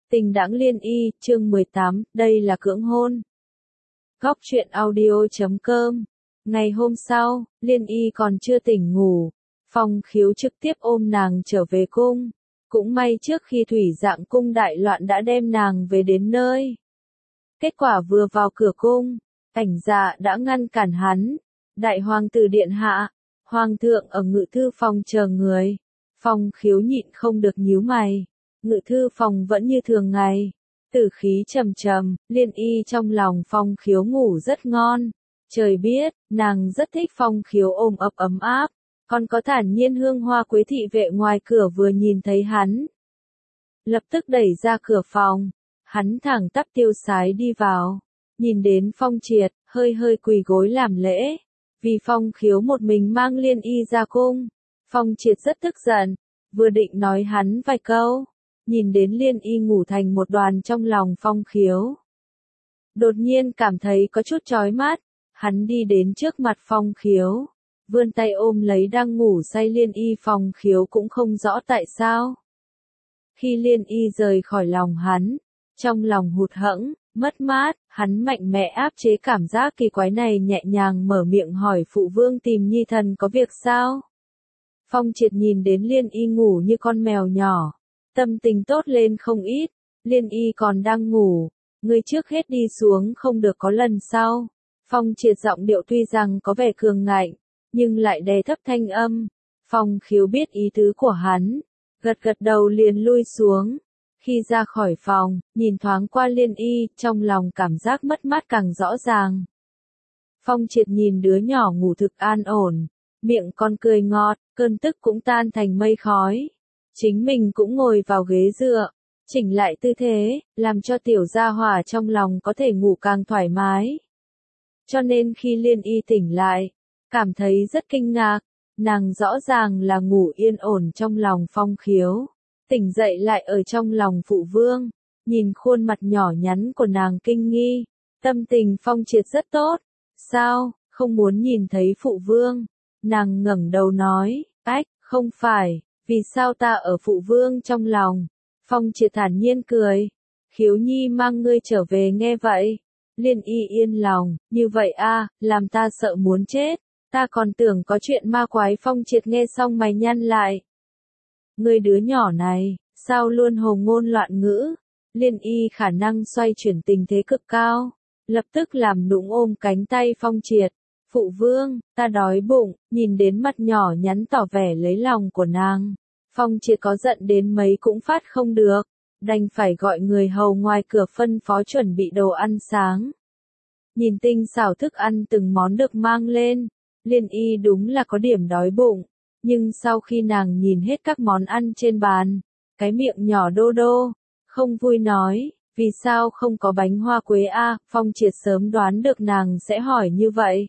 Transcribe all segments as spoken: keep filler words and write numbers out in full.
Tình đãng liên y, chương mười tám, đây là cưỡng hôn. Góc truyện audio chấm com. Ngày hôm sau, Liên y còn chưa tỉnh ngủ. Phong Khiếu trực tiếp ôm nàng trở về cung. Cũng may trước khi thủy dạng cung đại loạn đã đem nàng về đến nơi. Kết quả vừa vào cửa cung, Ảnh Dạ đã ngăn cản hắn. Đại hoàng tử điện hạ, hoàng thượng ở ngự thư phòng chờ người. Phong Khiếu nhịn không được nhíu mày. Ngự thư phòng vẫn như thường ngày. Tử khí trầm trầm, Liên y trong lòng Phong Khiếu ngủ rất ngon. Trời biết, nàng rất thích Phong Khiếu ôm ấp ấm áp. Còn có thản nhiên hương hoa quế thị vệ ngoài cửa vừa nhìn thấy hắn. Lập tức đẩy ra cửa phòng. Hắn thẳng tắp tiêu sái đi vào. Nhìn đến Phong Triệt, hơi hơi quỳ gối làm lễ. Vì Phong Khiếu một mình mang Liên y ra cung. Phong Triệt rất tức giận. Vừa định nói hắn vài câu. Nhìn đến Liên y ngủ thành một đoàn trong lòng Phong Khiếu. Đột nhiên cảm thấy có chút chói mắt. Hắn đi đến trước mặt Phong Khiếu. Vươn tay ôm lấy đang ngủ say Liên y. Phong Khiếu cũng không rõ tại sao. Khi Liên y rời khỏi lòng hắn. Trong lòng hụt hẫng, mất mát, hắn mạnh mẽ áp chế cảm giác kỳ quái này, nhẹ nhàng mở miệng hỏi phụ vương tìm nhi thần có việc sao? Phong Triệt nhìn đến Liên y ngủ như con mèo nhỏ. Tâm tình tốt lên không ít. Liên y còn đang ngủ. Ngươi trước hết đi xuống không được có lần sau. Phong Triệt giọng điệu tuy rằng có vẻ cường ngạnh, nhưng lại đè thấp thanh âm. Phong Khiếu biết ý tứ của hắn. Gật gật đầu liền lui xuống. Khi ra khỏi phòng, nhìn thoáng qua Liên y, trong lòng cảm giác mất mát càng rõ ràng. Phong Triệt nhìn đứa nhỏ ngủ thực an ổn. Miệng con cười ngọt, cơn tức cũng tan thành mây khói. Chính mình cũng ngồi vào ghế dựa, chỉnh lại tư thế, làm cho tiểu gia hỏa trong lòng có thể ngủ càng thoải mái. Cho nên khi Liên y tỉnh lại, cảm thấy rất kinh ngạc, nàng rõ ràng là ngủ yên ổn trong lòng Phong Khiếu, tỉnh dậy lại ở trong lòng phụ vương, nhìn khuôn mặt nhỏ nhắn của nàng kinh nghi, tâm tình Phong Triệt rất tốt. Sao, không muốn nhìn thấy phụ vương? Nàng ngẩng đầu nói, ách, không phải. Vì sao ta ở phụ vương trong lòng? Phong Triệt thản nhiên cười. Khiếu nhi mang ngươi trở về nghe vậy. Liên y yên lòng, như vậy a, làm ta sợ muốn chết. Ta còn tưởng có chuyện ma quái. Phong Triệt nghe xong mày nhăn lại. Ngươi đứa nhỏ này, sao luôn hồ ngôn loạn ngữ? Liên y khả năng xoay chuyển tình thế cực cao. Lập tức làm nũng ôm cánh tay Phong Triệt. Phụ vương, ta đói bụng, nhìn đến mặt nhỏ nhắn tỏ vẻ lấy lòng của nàng. Phong Triệt có giận đến mấy cũng phát không được, đành phải gọi người hầu ngoài cửa phân phó chuẩn bị đồ ăn sáng. Nhìn tinh xảo thức ăn từng món được mang lên, Liên y đúng là có điểm đói bụng, nhưng sau khi nàng nhìn hết các món ăn trên bàn, cái miệng nhỏ đô đô, không vui nói, vì sao không có bánh hoa quế a? Phong Triệt sớm đoán được nàng sẽ hỏi như vậy.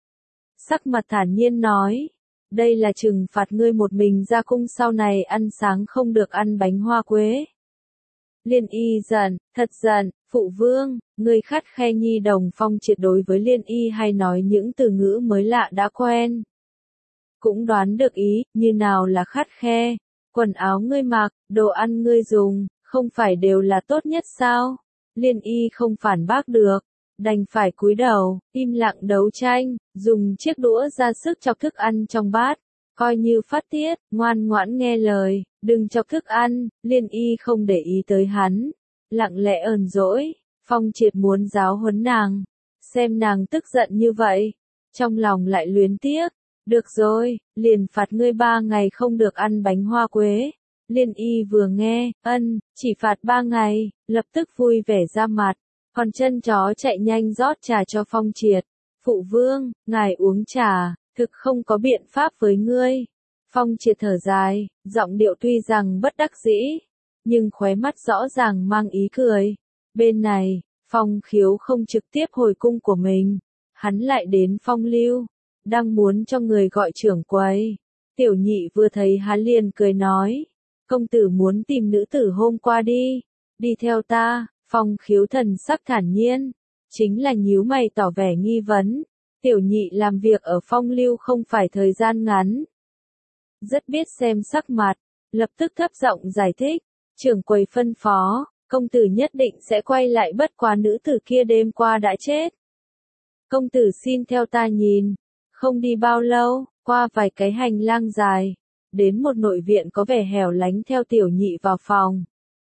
Sắc mặt thản nhiên nói, đây là trừng phạt ngươi một mình ra cung sau này ăn sáng không được ăn bánh hoa quế. Liên y giận, thật giận, phụ vương, ngươi khắt khe nhi đồng. Phong Triệt đối với Liên y hay nói những từ ngữ mới lạ đã quen. Cũng đoán được ý, như nào là khắt khe, quần áo ngươi mặc, đồ ăn ngươi dùng, không phải đều là tốt nhất sao? Liên y không phản bác được. Đành phải cúi đầu, im lặng đấu tranh, dùng chiếc đũa ra sức chọc thức ăn trong bát, coi như phát tiết, ngoan ngoãn nghe lời, đừng chọc thức ăn. Liên y không để ý tới hắn, lặng lẽ ờn dỗi. Phong Triệt muốn giáo huấn nàng, xem nàng tức giận như vậy, trong lòng lại luyến tiếc. Được rồi, liền phạt ngươi ba ngày không được ăn bánh hoa quế. Liên y vừa nghe, ân, chỉ phạt ba ngày, lập tức vui vẻ ra mặt. Còn chân chó chạy nhanh rót trà cho Phong Triệt. Phụ vương, ngài uống trà, thực không có biện pháp với ngươi. Phong Triệt thở dài, giọng điệu tuy rằng bất đắc dĩ, nhưng khóe mắt rõ ràng mang ý cười. Bên này, Phong Khiếu không trực tiếp hồi cung của mình. Hắn lại đến Phong Lưu, đang muốn cho người gọi trưởng quầy. Tiểu nhị vừa thấy hắn liền cười nói, công tử muốn tìm nữ tử hôm qua đi, đi theo ta. Phong Khiếu thần sắc thản nhiên, chính là nhíu mày tỏ vẻ nghi vấn. Tiểu nhị làm việc ở Phong Lưu không phải thời gian ngắn, rất biết xem sắc mặt, lập tức thấp giọng giải thích. Trưởng quầy phân phó, công tử nhất định sẽ quay lại, bất quá nữ tử kia đêm qua đã chết. Công tử xin theo ta nhìn. Không đi bao lâu, qua vài cái hành lang dài, đến một nội viện có vẻ hẻo lánh, theo tiểu nhị vào phòng.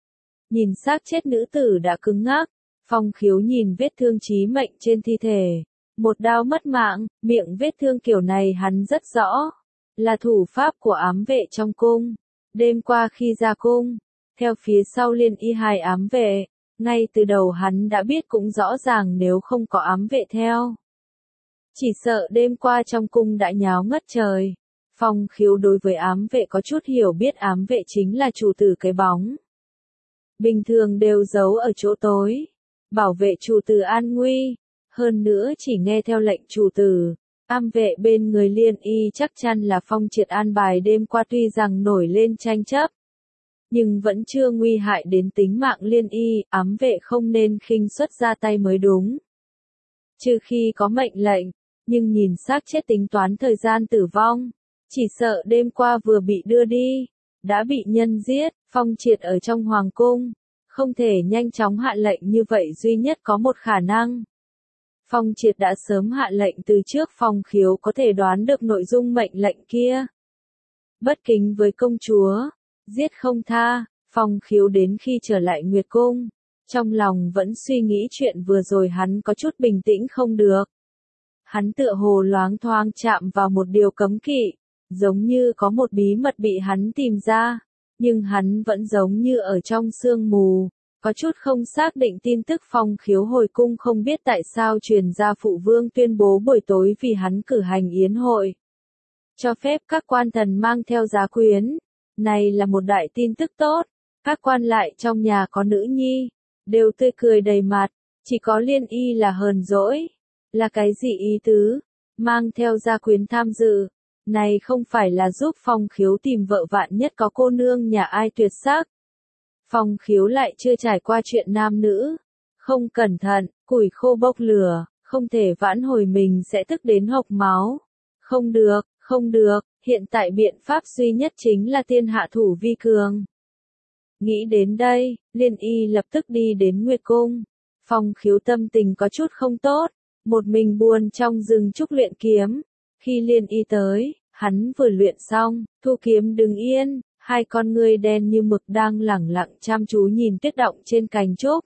Nhìn xác chết nữ tử đã cứng ngắc, Phong Khiếu nhìn vết thương chí mệnh trên thi thể. Một đao mất mạng, miệng vết thương kiểu này hắn rất rõ. Là thủ pháp của ám vệ trong cung. Đêm qua khi ra cung, theo phía sau Liên Y hai ám vệ, ngay từ đầu hắn đã biết cũng rõ ràng nếu không có ám vệ theo, chỉ sợ đêm qua trong cung đã nháo ngất trời. Phong Khiếu đối với ám vệ có chút hiểu biết, ám vệ chính là chủ tử cái bóng. Bình thường đều giấu ở chỗ tối, bảo vệ chủ tử an nguy, hơn nữa chỉ nghe theo lệnh chủ tử. Ám vệ bên người Liên Y chắc chắn là Phong Triệt an bài đêm qua, tuy rằng nổi lên tranh chấp, nhưng vẫn chưa nguy hại đến tính mạng Liên Y, ám vệ không nên khinh suất ra tay mới đúng. Trừ khi có mệnh lệnh, nhưng nhìn xác chết tính toán thời gian tử vong, chỉ sợ đêm qua vừa bị đưa đi, đã bị nhân giết. Phong Triệt ở trong hoàng cung, không thể nhanh chóng hạ lệnh như vậy, duy nhất có một khả năng. Phong Triệt đã sớm hạ lệnh từ trước, Phong Khiếu có thể đoán được nội dung mệnh lệnh kia. Bất kính với công chúa, giết không tha. Phong Khiếu đến khi trở lại Nguyệt Cung, trong lòng vẫn suy nghĩ chuyện vừa rồi, hắn có chút bình tĩnh không được. Hắn tựa hồ loáng thoáng chạm vào một điều cấm kỵ, giống như có một bí mật bị hắn tìm ra, nhưng hắn vẫn giống như ở trong sương mù, có chút không xác định. Tin tức Phong Khiếu hồi cung không biết tại sao truyền ra, phụ vương tuyên bố buổi tối vì hắn cử hành yến hội, cho phép các quan thần mang theo giá quyến. Này là một đại tin tức tốt, các quan lại trong nhà có nữ nhi, đều tươi cười đầy mặt, chỉ có Liên Y là hờn dỗi. Là cái gì ý tứ? Mang theo gia quyến tham dự, này không phải là giúp Phong Khiếu tìm vợ, vạn nhất có cô nương nhà ai tuyệt sắc. Phong Khiếu lại chưa trải qua chuyện nam nữ, không cẩn thận, củi khô bốc lửa, không thể vãn hồi, mình sẽ tức đến hộc máu. Không được, không được, hiện tại biện pháp duy nhất chính là tiên hạ thủ vi cường. Nghĩ đến đây, Liên Y lập tức đi đến Nguyệt Cung. Phong Khiếu tâm tình có chút không tốt, một mình buồn trong rừng trúc luyện kiếm. Khi Liên Y tới, hắn vừa luyện xong, thu kiếm đứng yên, hai con ngươi đen như mực đang lẳng lặng chăm chú nhìn tuyết động trên cành trúc.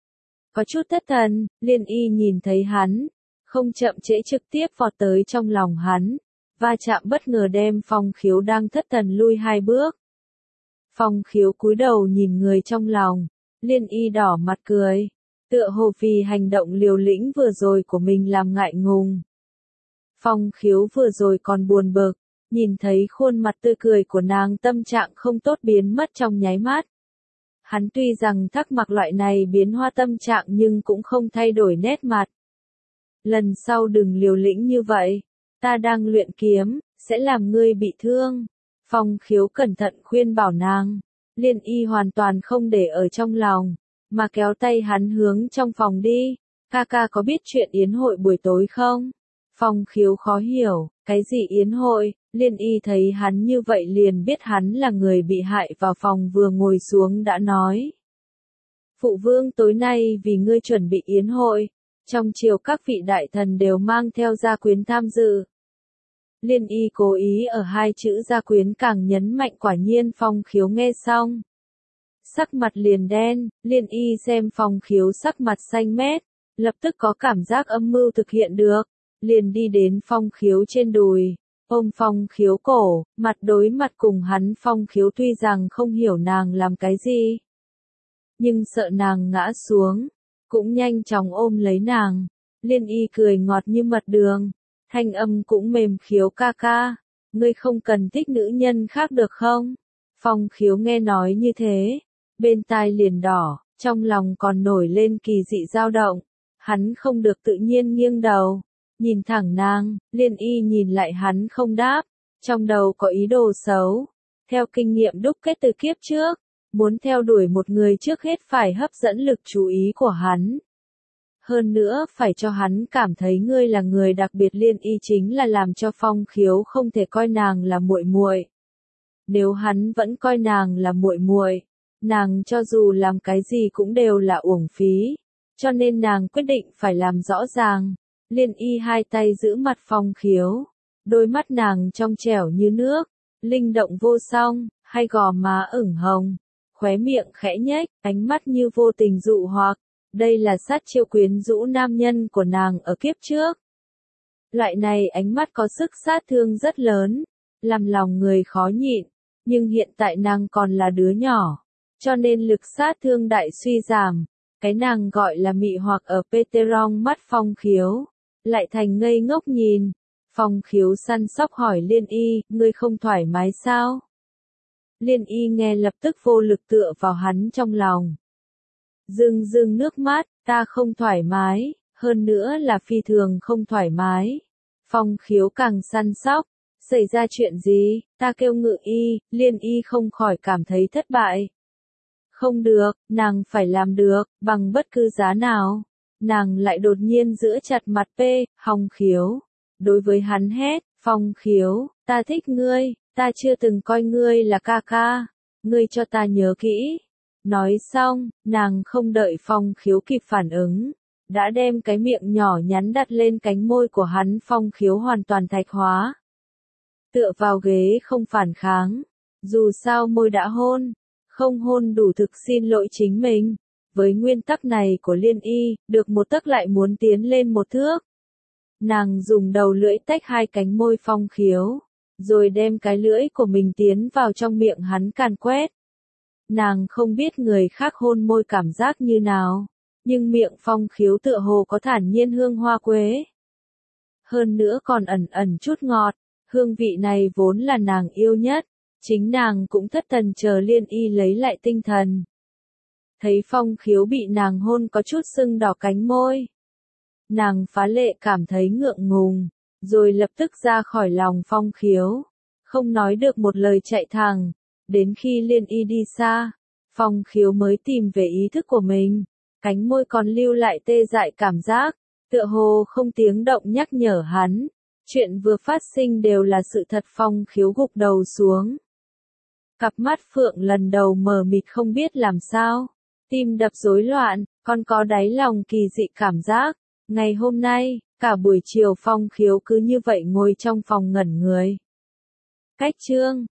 Có chút thất thần, Liên Y nhìn thấy hắn, không chậm trễ trực tiếp vọt tới trong lòng hắn, va chạm bất ngờ đem Phong Khiếu đang thất thần lui hai bước. Phong Khiếu cúi đầu nhìn người trong lòng, Liên Y đỏ mặt cười, tựa hồ vì hành động liều lĩnh vừa rồi của mình làm ngại ngùng. Phong Khiếu vừa rồi còn buồn bực, nhìn thấy khuôn mặt tươi cười của nàng, tâm trạng không tốt biến mất trong nháy mắt. Hắn tuy rằng thắc mắc loại này biến hóa tâm trạng nhưng cũng không thay đổi nét mặt. Lần sau đừng liều lĩnh như vậy, ta đang luyện kiếm, sẽ làm ngươi bị thương. Phong Khiếu cẩn thận khuyên bảo nàng, Liên Y hoàn toàn không để ở trong lòng, mà kéo tay hắn hướng trong phòng đi. Ca ca có biết chuyện yến hội buổi tối không? Phong Khiếu khó hiểu, cái gì yến hội? Liên Y thấy hắn như vậy liền biết hắn là người bị hại, vào phòng vừa ngồi xuống đã nói. Phụ vương tối nay vì ngươi chuẩn bị yến hội, trong triều các vị đại thần đều mang theo gia quyến tham dự. Liên Y cố ý ở hai chữ gia quyến càng nhấn mạnh, quả nhiên Phong Khiếu nghe xong, sắc mặt liền đen. Liên Y xem Phong Khiếu sắc mặt xanh mét, lập tức có cảm giác âm mưu thực hiện được, liền đi đến Phong Khiếu trên đùi, ôm Phong Khiếu cổ, mặt đối mặt cùng hắn. Phong Khiếu tuy rằng không hiểu nàng làm cái gì, nhưng sợ nàng ngã xuống, cũng nhanh chóng ôm lấy nàng. Liên Y cười ngọt như mật đường, thanh âm cũng mềm, Khiếu ca ca, ngươi không cần thích nữ nhân khác được không? Phong Khiếu nghe nói như thế, bên tai liền đỏ, trong lòng còn nổi lên kỳ dị dao động, hắn không được tự nhiên nghiêng đầu, nhìn thẳng nàng. Liên Y nhìn lại hắn không đáp, trong đầu có ý đồ xấu. Theo kinh nghiệm đúc kết từ kiếp trước, muốn theo đuổi một người trước hết phải hấp dẫn lực chú ý của hắn. Hơn nữa phải cho hắn cảm thấy ngươi là người đặc biệt. Liên Y chính là làm cho Phong Khiếu không thể coi nàng là muội muội. Nếu hắn vẫn coi nàng là muội muội, Nàng cho dù làm cái gì cũng đều là uổng phí, cho nên nàng quyết định phải làm rõ ràng. Liên Y hai tay giữ mặt Phong Khiếu, đôi mắt nàng trong trẻo như nước, linh động vô song, hai gò má ửng hồng, khóe miệng khẽ nhếch, ánh mắt như vô tình dụ hoặc. Đây là sát chiêu quyến rũ nam nhân của nàng ở kiếp trước. Loại này ánh mắt có sức sát thương rất lớn, làm lòng người khó nhịn, nhưng hiện tại nàng còn là đứa nhỏ, cho nên lực sát thương đại suy giảm. Cái nàng gọi là mị hoặc ở Peterong mắt Phong Khiếu, lại thành ngây ngốc nhìn. Phong Khiếu săn sóc hỏi Liên Y, ngươi không thoải mái sao? Liên Y nghe lập tức vô lực tựa vào hắn trong lòng. Rưng rưng nước mắt, ta không thoải mái, hơn nữa là phi thường không thoải mái. Phong Khiếu càng săn sóc, xảy ra chuyện gì, ta kêu Ngự Y, Liên Y không khỏi cảm thấy thất bại. Không được, nàng phải làm được, bằng bất cứ giá nào. Nàng lại đột nhiên giữ chặt mặt P, Phong Khiếu. Đối với hắn hét, Phong Khiếu, ta thích ngươi, ta chưa từng coi ngươi là ca ca. Ngươi cho ta nhớ kỹ. Nói xong, nàng không đợi Phong Khiếu kịp phản ứng, đã đem cái miệng nhỏ nhắn đặt lên cánh môi của hắn. Phong Khiếu hoàn toàn thạch hóa, tựa vào ghế không phản kháng. Dù sao môi đã hôn, không hôn đủ thực xin lỗi chính mình. Với nguyên tắc này của Liên Y, được một tấc lại muốn tiến lên một thước. Nàng dùng đầu lưỡi tách hai cánh môi Phong Khiếu, rồi đem cái lưỡi của mình tiến vào trong miệng hắn càn quét. Nàng không biết người khác hôn môi cảm giác như nào, nhưng miệng Phong Khiếu tựa hồ có thản nhiên hương hoa quế. Hơn nữa còn ẩn ẩn chút ngọt, hương vị này vốn là nàng yêu nhất, chính nàng cũng thất thần chờ Liên Y lấy lại tinh thần. Thấy Phong Khiếu bị nàng hôn có chút sưng đỏ cánh môi, nàng phá lệ cảm thấy ngượng ngùng, rồi lập tức ra khỏi lòng Phong Khiếu, không nói được một lời chạy thẳng. Đến khi Liên Y đi xa, Phong Khiếu mới tìm về ý thức của mình, cánh môi còn lưu lại tê dại cảm giác, tựa hồ không tiếng động nhắc nhở hắn. Chuyện vừa phát sinh đều là sự thật. Phong Khiếu gục đầu xuống. Cặp mắt phượng lần đầu mờ mịt không biết làm sao, tim đập rối loạn, còn có đáy lòng kỳ dị cảm giác. Ngày hôm nay, cả buổi chiều Phong Khiếu cứ như vậy ngồi trong phòng ngẩn người. Cách chương